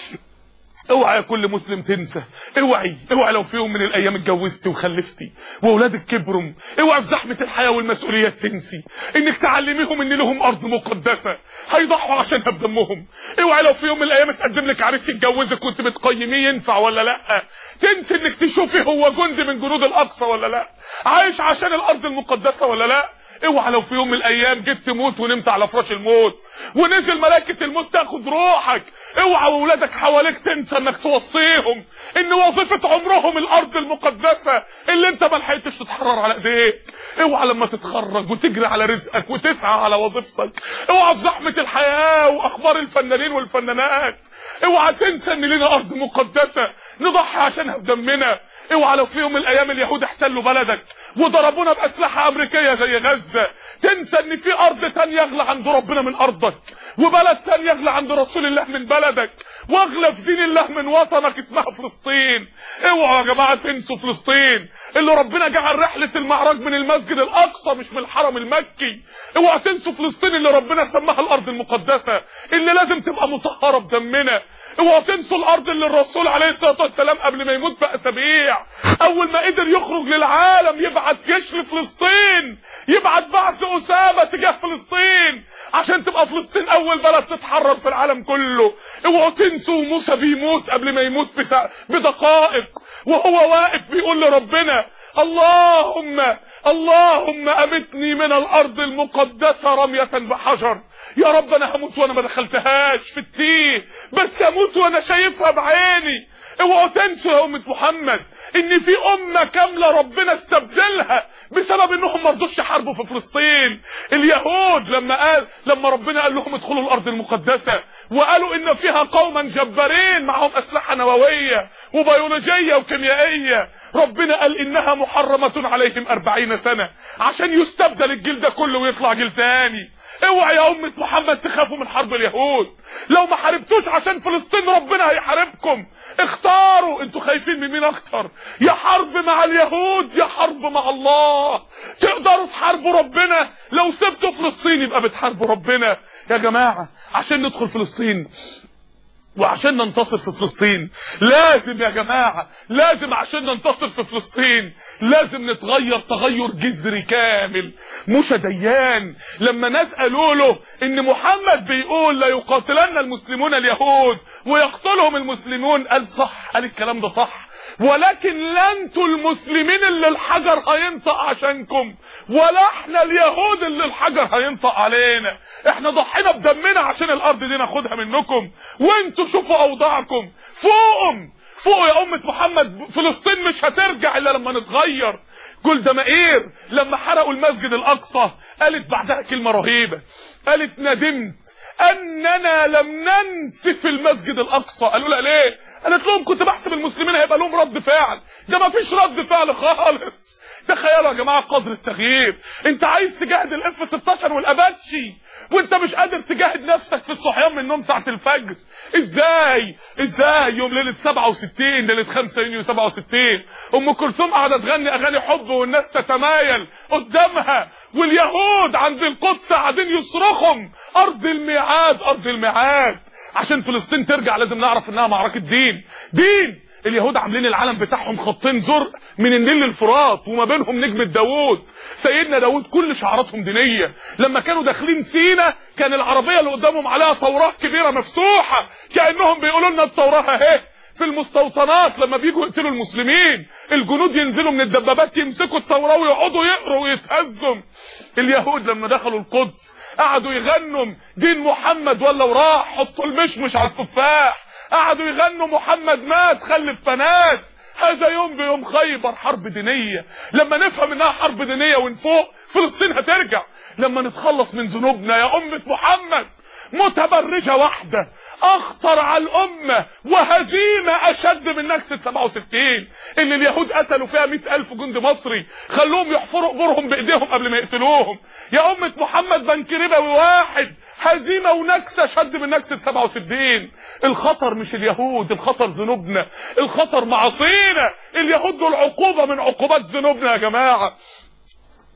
اوعى يا كل مسلم تنسى، اوعي اوعى لو في يوم من الايام اتجوزتي وخلفتي واولادك كبروا، اوعى في زحمه الحياه والمسؤوليات تنسي انك تعلميهم ان لهم ارض مقدسه هيضحوا عشانها بدمهم. اوعى لو في يوم من الايام اتقدم لك عريس يتجوزك وانت بتقيميه ينفع ولا لا، تنسي انك تشوفي هو جندي من جنود الاقصى ولا لا، عايش عشان الارض المقدسه ولا لا. اوعى لو في يوم من الايام جيت تموت ونمت على فراش الموت ونزل ملائكه الموت تاخذ روحك، اوعى واولادك حواليك تنسى انك توصيهم ان وظيفه عمرهم الارض المقدسه اللي انت ما لحقتش تتحرر على ايديك. اوعى لما تتخرج وتجري على رزقك وتسعى على وظيفتك، اوعى في زحمه الحياه واخبار الفنانين والفنانات، اوعى تنسى ان لنا ارض مقدسه نضحي عشانها بدمنا. اوعى لو في يوم من الايام اليهود احتلوا بلدك وضربونا باسلحه امريكيه زي غزه، تنسى ان في ارض تانية يغلى عند ربنا من ارضك، وبلد تانية يغلى عند رسول الله من بلدك، واغلى في دين الله من وطنك اسمها فلسطين. اوعوا يا جماعه تنسوا فلسطين اللي ربنا جعل رحله المعراج من المسجد الاقصى مش من الحرم المكي. اوعوا تنسوا فلسطين اللي ربنا سماها الارض المقدسه اللي لازم تبقى مطهره بدمنا. اوعوا تنسوا الارض اللي الرسول عليه الصلاه والسلام قبل ما يموت باسابيع اول ما قدر يخرج للعالم يبعت جيش لفلسطين، يبعت بعث اسامه تجاه فلسطين عشان تبقى فلسطين اول بلد تتحرر في العالم كله. اوعوا تنسوا موسى بيموت قبل ما يموت بدقائق وهو واقف بيقول لربنا اللهم اللهم امتني من الارض المقدسه رميه بحجر. يا رب انا هموت وانا ما دخلتهاش في التيه، بس هموت وانا شايفها بعيني. اوعوا تنسوا يا امه محمد ان في امه كامله ربنا استبدلها بسبب انهم ما رضوش يحاربوا في فلسطين. اليهود لما قال لما ربنا قال لهم ادخلوا الارض المقدسه وقالوا ان فيها قوما جبارين معهم اسلحه نوويه وبيولوجيه وكيميائيه، ربنا قال انها محرمه عليهم أربعين سنه عشان يستبدل الجيل ده كله ويطلع جيل تاني. اوعى يا امة محمد تخافوا من حرب اليهود، لو ما حاربتوش عشان فلسطين ربنا هيحاربكم. اختاروا انتوا خايفين من مين اكتر، يا حرب مع اليهود يا حرب مع الله. تقدروا تحاربوا ربنا، لو سبتوا فلسطين يبقى بتحاربوا ربنا. يا جماعة عشان ندخل فلسطين وعشان ننتصر في فلسطين لازم يا جماعة لازم عشان ننتصر في فلسطين لازم نتغير تغير جذري كامل. موسى ديان لما ناس قالوا له ان محمد بيقول لا يقاتلن المسلمون اليهود ويقتلهم المسلمون، قال صح، قال الكلام ده صح، ولكن لا انتوا المسلمين اللي الحجر هينطق عشانكم ولا احنا اليهود اللي الحجر هينطق علينا. احنا ضحينا بدمنا عشان الارض دي ناخدها منكم، وانتوا شوفوا اوضاعكم. فوقهم فوقوا يا امة محمد، فلسطين مش هترجع الا لما نتغير. جولدا مائير لما حرقوا المسجد الاقصى قالت بعدها كلمة رهيبة، قالت ندمت اننا لم ننسف المسجد الاقصى. قالوا لها ليه؟ قالت لهم كنت بحسب المسلمين هيبقى لهم رد فعل، ده ما فيش رد فعل خالص. تخيلوا يا جماعه قدر التغيير. انت عايز تجاهد الاف ستاشر والاباتشي وانت مش قادر تجاهد نفسك في الصحيان من النوم ساعه الفجر. ازاي ازاي يوم ليله سبعة وستين ليله خمسة يونيو سبعة وستين ام كلثوم قاعده تغني اغاني حب والناس تتمايل قدامها، واليهود عند القدس قاعدين يصرخهم ارض الميعاد ارض الميعاد. عشان فلسطين ترجع لازم نعرف انها معركه دين. دين اليهود عاملين العلم بتاعهم خطين زرق من النيل للفرات وما بينهم نجمة داوود. سيدنا داوود كل شعاراتهم دينية. لما كانوا داخلين سينا كان العربية اللي قدامهم عليها توراة كبيرة مفتوحة كأنهم بيقولوا لنا التوراة اهي. في المستوطنات لما بيجوا يقتلوا المسلمين الجنود ينزلوا من الدبابات يمسكوا التوراة ويقعدوا يقروا ويتهزوا. اليهود لما دخلوا القدس قعدوا يغنوا دين محمد ولا وراح، حطوا المشمش على التفاح، قعدوا يغنوا محمد مات خلف بنات. هذا يوم بيوم خيبر حرب دينية. لما نفهم انها حرب دينية ونفوق فلسطين هترجع. لما نتخلص من ذنوبنا يا أمة محمد، متبرجة واحدة اخطر على الامة وهزيمة اشد من نكسة سبعة وستين اللي اليهود قتلوا فيها مئة الف جندي مصري، خلوهم يحفروا قبورهم بايديهم قبل ما يقتلوهم. يا أمة محمد بنك ربوي واحد هزيمة ونكسة شد من نكسة سبعة وستين. الخطر مش اليهود، الخطر ذنوبنا، الخطر معاصينا. اليهود دول عقوبة من عقوبات ذنوبنا يا جماعة.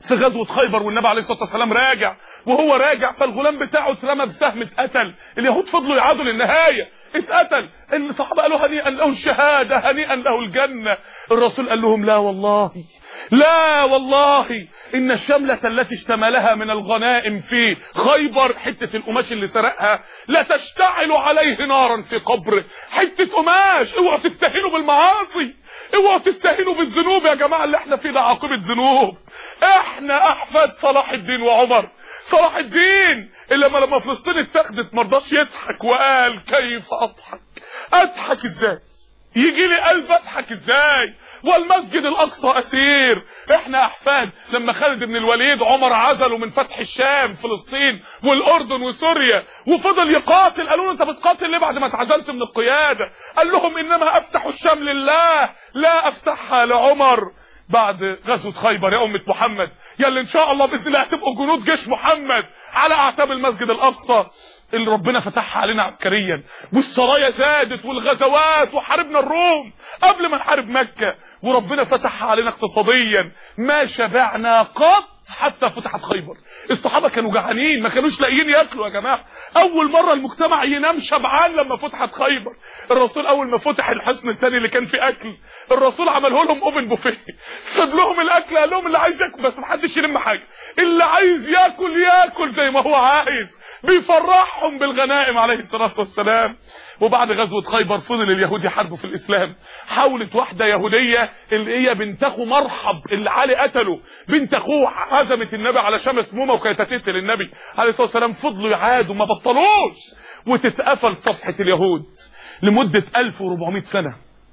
في غزوه خيبر والنبي عليه الصلاه والسلام راجع، وهو راجع فالغلام بتاعه اترمى بسهم اتقتل. اليهود فضلوا يعادوا للنهايه، اتقتل. الصحابه قالوا هنيئا له الشهاده، هنيئا له الجنه. الرسول قال لهم لا والله، لا والله ان الشمله التي اشتملها من الغنائم في خيبر، حته القماش اللي سرقها، لا تشتعل عليه نارا في قبره. حته قماش. اوعوا تستهينوا بالمعاصي، اوعوا تستهينوا بالذنوب يا جماعه، اللي احنا فيه ده عاقبه ذنوب. احنا احفاد صلاح الدين وعمر. صلاح الدين اللي لما لما فلسطين اتاخدت ما رضاش يضحك وقال كيف اضحك؟ اضحك ازاي؟ يجي لي قلب اضحك ازاي والمسجد الاقصى اسير؟ احنا احفاد لما خالد بن الوليد عمر عزله من فتح الشام فلسطين والاردن وسوريا وفضل يقاتل، قالوا له انت بتقاتل ليه بعد ما اتعزلت من القياده؟ قال لهم انما افتح الشام لله لا افتحها لعمر. بعد غزوه خيبر يا امه محمد يا اللي ان شاء الله باذن الله هتبقوا جنود جيش محمد على اعتاب المسجد الاقصى اللي ربنا فتحها علينا عسكريا، والسرايا زادت والغزوات وحاربنا الروم قبل ما نحارب مكه، وربنا فتحها علينا اقتصاديا. ما شبعنا قط حتى فتحت خيبر. الصحابه كانوا جعانين ما كانوش لاقيين ياكلوا يا جماعه. اول مره المجتمع ينام شبعان لما فتحت خيبر. الرسول اول ما فتح الحصن الثاني اللي كان فيه اكل، الرسول عمله لهم اوبن بوفيه، ساب لهم الاكل، قال لهم اللي عايز ياكل بس محدش يلم حاجه، اللي عايز ياكل ياكل زي ما هو عايز، بيفرحهم بالغنائم عليه الصلاه والسلام. وبعد غزوه خيبر فضل اليهود يحاربوا في الاسلام. حاولت واحده يهوديه اللي هي بنت اخو مرحب اللي علي قتله، بنت اخوه هزمت النبي على شام مسمومه وكانت هتقتل النبي عليه الصلاه والسلام، فضلوا يعادوا ما بطلوش، وتتقفل صفحه اليهود لمده ألف وأربعمائة سنه.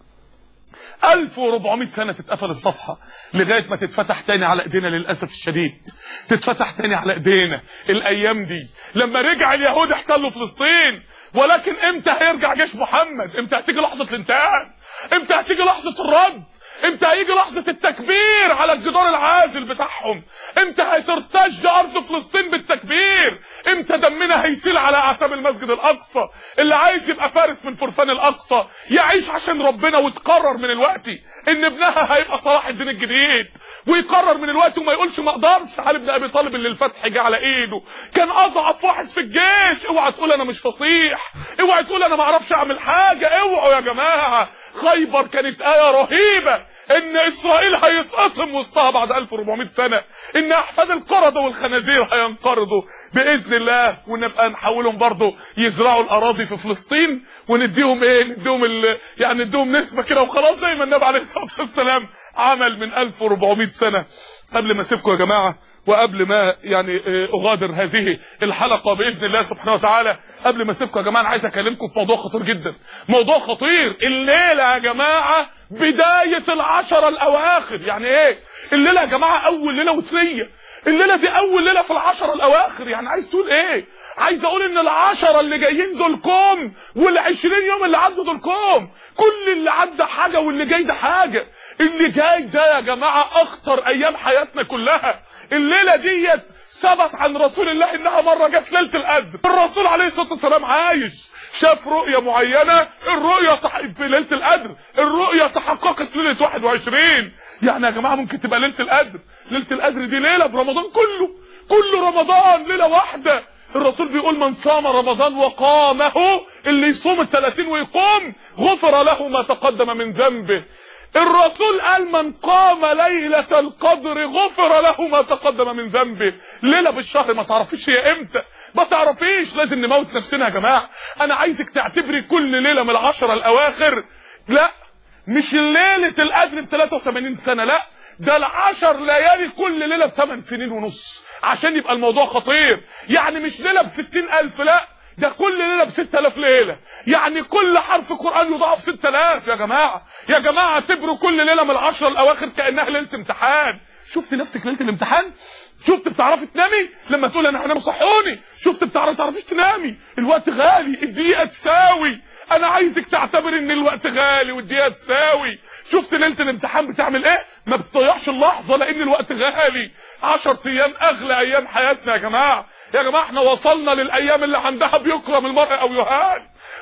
ألف وأربعمائة سنة تتقفل الصفحة لغاية ما تتفتح تاني على ايدينا للأسف الشديد. تتفتح تاني على ايدينا الأيام دي لما رجع اليهود احتلوا فلسطين. ولكن امتى هيرجع جيش محمد؟ امتى هتيجي لحظة الانتقام؟ امتى هتيجي لحظة الرد؟ امتى هيجي لحظة التكبير على الجدار العازل بتاعهم؟ امتى هترتج ارض فلسطين بالتكبير؟ امتى دمنا هيسيل على اعتاب المسجد الاقصى؟ اللي عايز يبقى فارس من فرسان الاقصى يعيش عشان ربنا وتقرر من الوقت ان ابنها هيبقى صلاح الدين الجديد، ويقرر من الوقت وما يقولش ما اقدرش. علي بن ابي طالب اللي الفتح جه على ايده كان اضعف واحد في الجيش. اوعى تقول انا مش فصيح، اوعى تقول انا ما اعرفش اعمل حاجه، اوعوا يا جماعه. خيبر كانت آية رهيبة ان اسرائيل هيتقطم وسطها بعد ألف وأربعمائة سنة، ان احفاد القردة والخنازير هينقرضوا باذن الله، ونبقى نحولهم برضو يزرعوا الاراضي في فلسطين ونديهم ايه، نديهم ال... يعني نديهم نسبة كده وخلاص زي ما النبي عليه الصلاة والسلام عمل من ألف وأربعمائة سنة. قبل ما اسيبكم يا جماعة وقبل ما يعني اغادر هذه الحلقه باذن الله سبحانه وتعالى، قبل ما اسيبكم يا جماعه انا عايز اكلمكم في موضوع خطير جدا، موضوع خطير. الليله يا جماعه بدايه العشره الاواخر. يعني ايه الليله يا جماعه؟ اول ليله وتريه. الليله دي اول ليله في العشره الاواخر. يعني عايز تقول ايه؟ عايز اقول ان العشره اللي جايين دول كوم، والعشرين يوم اللي عدوا دول كوم. كل اللي عدى حاجه واللي جاي ده حاجه. اللي جاي ده يا جماعه اخطر ايام حياتنا كلها. الليله ديت ثبت عن رسول الله انها مره جت ليله القدر. الرسول عليه الصلاه والسلام عايش شاف رؤيه معينه، الرؤيه في ليله القدر، الرؤيه تحققت ليله واحد وعشرين. يعني يا جماعه ممكن تبقى ليله القدر، ليله القدر دي ليله برمضان كله، كل رمضان ليله واحده. الرسول بيقول من صام رمضان وقامه، اللي يصوم الثلاثين ويقوم غفر له ما تقدم من ذنبه. الرسول قال من قام ليلة القدر غفر له ما تقدم من ذنبه. ليلة بالشهر ما تعرفيش هي امتى، ما تعرفيش. لازم نموت نفسنا يا جماعة. انا عايزك تعتبري كل ليلة من العشرة الاواخر، لا مش ليلة القدر ب ثلاثة وثمانين سنة، لا ده العشر ليالي كل ليلة بثمان سنين ونص عشان يبقى الموضوع خطير. يعني مش ليلة بستين الف، لا ده كل ليلة بستة آلاف ليلة. يعني كل حرف قرآن يضاعف ستة آلاف يا جماعة. يا جماعة اعتبروا كل ليلة من العشرة الأواخر كأنها ليلة امتحان. شفت نفسك ليلة الامتحان؟ شفت بتعرفي تنامي لما تقول انا هنام صحوني؟ شفت بتعرفي تعرفيش تنامي؟ الوقت غالي، الدقيقة تساوي. انا عايزك تعتبر ان الوقت غالي والدقيقة تساوي. شفت ليلة الامتحان بتعمل ايه؟ ما بتضيعش اللحظة لان الوقت غالي. عشر ايام اغلى ايام حياتنا يا جماعة. يا جماعة احنا وصلنا للايام اللي عندها بيكرم المرء او يهان.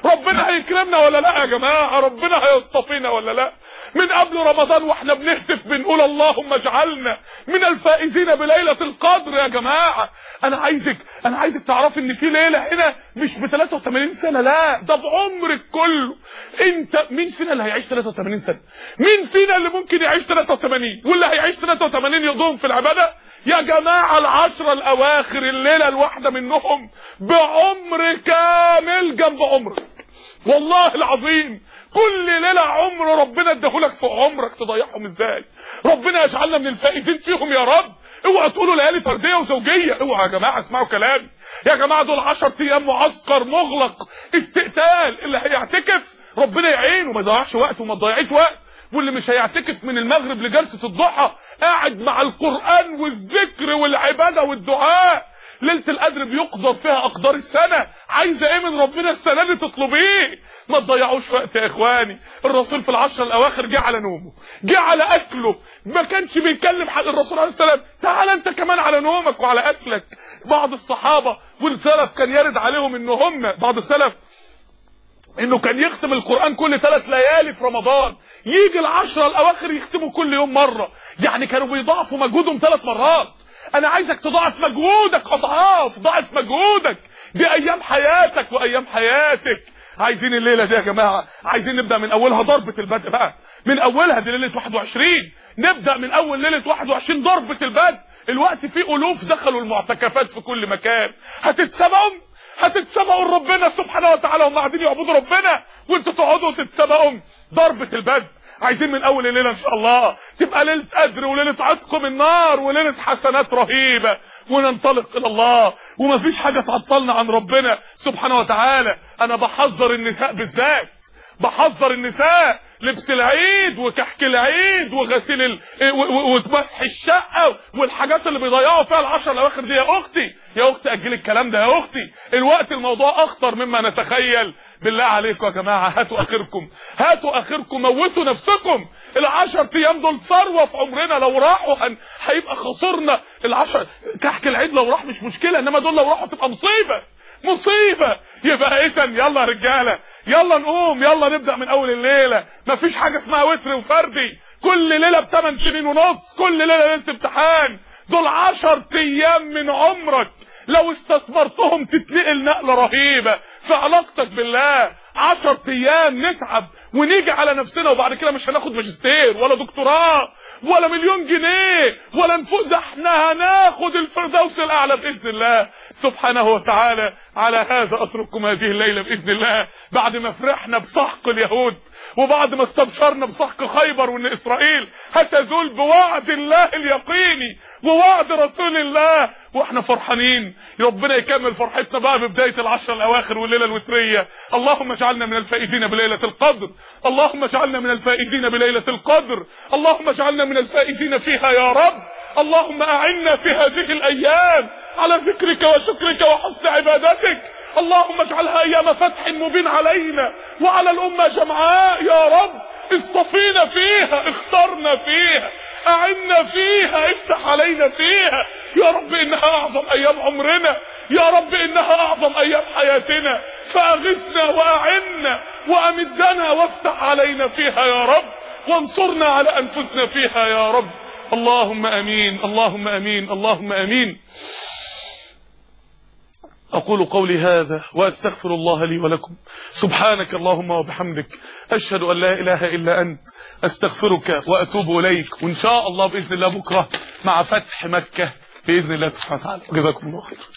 ربنا هيكرمنا ولا لا يا جماعه؟ ربنا هيصطفينا ولا لا؟ من قبل رمضان واحنا بنهتف بنقول اللهم اجعلنا من الفائزين بليله القدر يا جماعه. انا عايزك انا عايزك تعرف ان في ليله هنا مش ب ثلاثة وثمانين سنه، لا ده بعمرك كله. انت مين فينا اللي هيعيش ثلاثة وثمانين سنه؟ مين فينا اللي ممكن يعيش ثلاثة وثمانين؟ واللي هيعيش ثلاثة وثمانين يضم في العباده يا جماعه؟ العشره الاواخر الليله الواحده منهم بعمر كامل جنب عمرك، والله العظيم. كل ليله عمر ربنا اداهولك في عمرك تضيعهم ازاي؟ ربنا يجعلنا من الفائزين فيهم يا رب. اوعى تقولوا ليالي فرديه وزوجيه، اوعى يا جماعه اسمعوا كلامي يا جماعه. دول عشرة ايام معسكر مغلق استقتال. اللي هيعتكف ربنا يعينه ما يضيعش وقت وما تضيعيش وقت، واللي مش هيعتكف من المغرب لجلسه الضحى قاعد مع القران والذكر والعباده والدعاء. ليله القدر بيقدر فيها اقدار السنه. عايزه ايه من ربنا السنه دي تطلبيه؟ ما تضيعوش وقت يا اخواني. الرسول في العشر الاواخر جه على نومه، جه على اكله، ما كانش بيتكلم حد. الرسول عليه السلام تعال انت كمان على نومك وعلى اكلك. بعض الصحابه والسلف كان يرد عليهم ان هم بعض السلف انه كان يختم القران كل ثلاث ليالي في رمضان، يجي العشره الاواخر يختموا كل يوم مره. يعني كانوا بيضاعفوا مجهودهم ثلاث مرات. انا عايزك تضاعف مجهودك اضعاف، ضاعف مجهودك. دي ايام حياتك وايام حياتك. عايزين الليله دي يا جماعه، عايزين نبدا من اولها ضربه البدء بقى، من اولها. دي ليله واحد وعشرين، نبدا من اول ليله واحد وعشرين ضربه البدء. الوقت فيه الوف دخلوا المعتكفات في كل مكان. هتتسبقوا هتتسبقوا ربنا سبحانه وتعالى وهم قاعدين يعبدوا ربنا، وانتوا تقعدوا تتسبقوا. ضربه البدء عايزين من اول الليله ان شاء الله تبقى ليله قدر وليله عتق من النار وليله حسنات رهيبه، وننطلق الى الله ومفيش حاجه تعطلنا عن ربنا سبحانه وتعالى. انا بحذر النساء بالذات، بحذر النساء. لبس العيد وكحك العيد وغسيل ال... ومسح الشقه والحاجات اللي بيضيعوا فيها العشر الاواخر دي. يا اختي يا اختي اجلي الكلام ده يا اختي. الوقت الموضوع اخطر مما نتخيل. بالله عليكم يا جماعه هاتوا اخركم، هاتوا اخركم، موتوا نفسكم. العشر ايام دول ثروه في عمرنا، لو راحوا هن... هيبقى خسرنا. العشر كحك العيد لو راح مش مشكله، انما دول لو راحوا تبقى مصيبه مصيبه. يبقى اذا يلا يا رجاله، يلا نقوم، يلا نبدا من اول الليله. مفيش حاجه اسمها وتر وفردي. كل ليله بثمان سنين ونص، كل ليله ليله امتحان. دول عشر ايام من عمرك لو استثمرتهم تتنقل نقله رهيبه في علاقتك بالله. عشر ايام نتعب ونيجي على نفسنا، وبعد كده مش هناخد ماجستير ولا دكتوراه ولا مليون جنيه ولا نفوق. ده احنا هناخد الفردوس الاعلى باذن الله سبحانه وتعالى. على هذا اترككم هذه الليله باذن الله، بعد ما فرحنا بسحق اليهود وبعد ما استبشرنا بسحق خيبر وان اسرائيل هتزول بوعد الله اليقيني ووعد رسول الله، واحنا فرحانين. ربنا يكمل فرحتنا بقى ببدايه العشر الاواخر والليله الوتريه. اللهم اجعلنا من الفائزين بليله القدر، اللهم اجعلنا من الفائزين بليله القدر، اللهم اجعلنا من الفائزين فيها يا رب. اللهم اعنا في هذه الايام على ذكرك وشكرك وحسن عبادتك. اللهم اجعلها ايام فتح مبين علينا وعلى الامه جمعاء يا رب. اصطفينا فيها، اخترنا فيها، اعنا فيها، افتح علينا فيها يا رب. انها اعظم ايام عمرنا يا رب، انها اعظم ايام حياتنا. فاغثنا واعنا وامدنا وافتح علينا فيها يا رب، وانصرنا على انفسنا فيها يا رب. اللهم امين، اللهم امين، اللهم امين. أقول قولي هذا وأستغفر الله لي ولكم. سبحانك اللهم وبحمدك، أشهد أن لا إله إلا أنت، أستغفرك وأتوب إليك. وإن شاء الله بإذن الله بكرة مع فتح مكة بإذن الله سبحانه وتعالى. جزاكم الله خير.